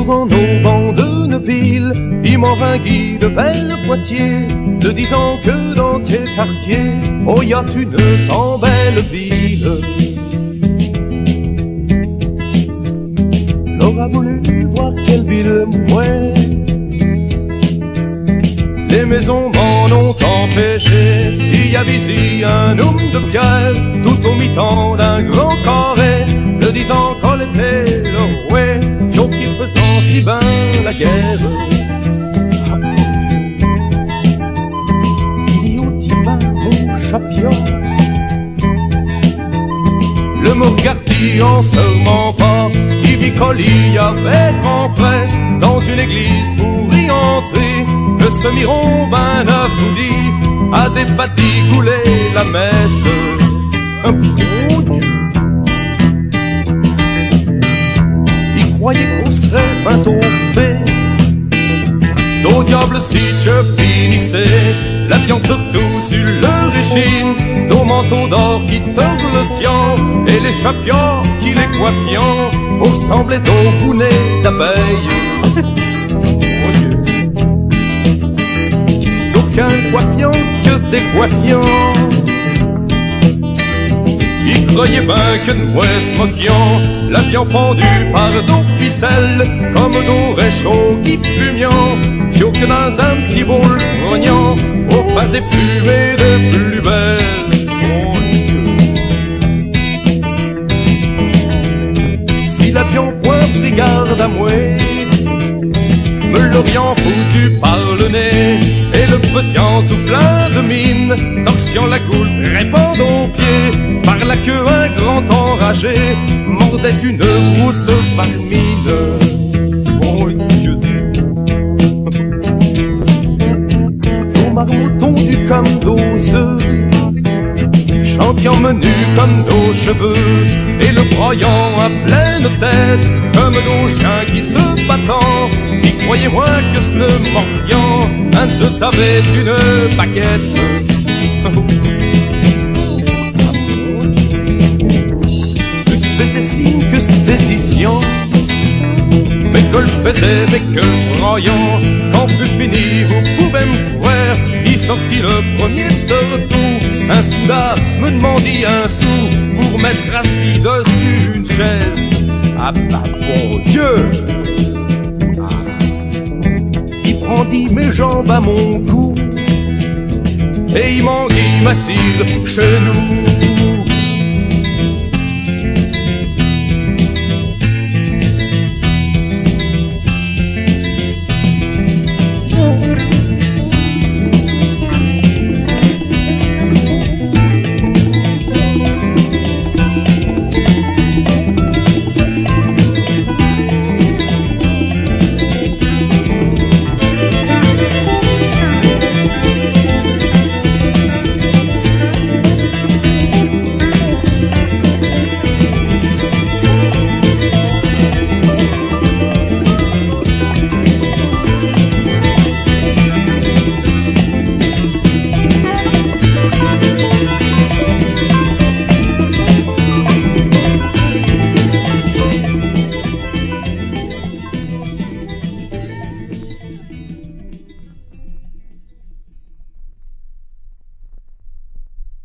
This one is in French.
Durant nos bancs de Neuville, il m'en vint guide vers Poitiers, te disant que dans tes quartiers, oh y a une tant belle ville. L'aura voulu voir quelle ville mouais. Les maisons m'en ont empêché. Il y avait ici un homme de pierre, tout au mi-temps d'un grand carré, le disant qu'on était le ouais, Joe qui faisant si ben la guerre. Il dit au divin mon chapion, le mot gardi en serment pas, qui bicolie avec empresse dans une église pour y entrer. Que ce miron 29 nous dise à des fatigouler la messe. Un bon Dieu, il croyait qu'on serait bientôt fait. Au diable si je finissais, la viande partout sur le régime, nos manteaux d'or qui tordent le ciel, et les chapions qui les coiffiant, pour sembler donc bounet d'abeilles. Qu'un coiffiant que des coiffiants. Il croyait bien que nous se moquions, l'avion pendu par nos ficelles, comme nos réchauds qui fumions, chaud que dans un petit bol grognant, on faisait fumer de plus belle. Oh Dieu. Si l'avion point pris garde à moi, me l'aurions foutu par le nez, et le faisant tout plein de mine, torsion la goule, répandant aux pieds, par la queue un grand enragé, mordait une rousse vermine. Oh Dieu. Nos marmoutons du comme d'os, chantiant menu comme nos cheveux, et le broyant à pleine tête, comme nos chiens qui se battant. Et croyez-moi que ce le morbiant, un de ceux t'avait une baguette. Tu faisais signe que c'était si sciant, mais que le faisait avec que broyant. Quand fut fini, vous pouvez me croire, il sortit le premier de tout. Un souda me demandit un sou pour mettre assis dessus une chaise. Ah bah bon Dieu! Il prendit mes jambes à mon cou et il m'en dit m'assire chez nous.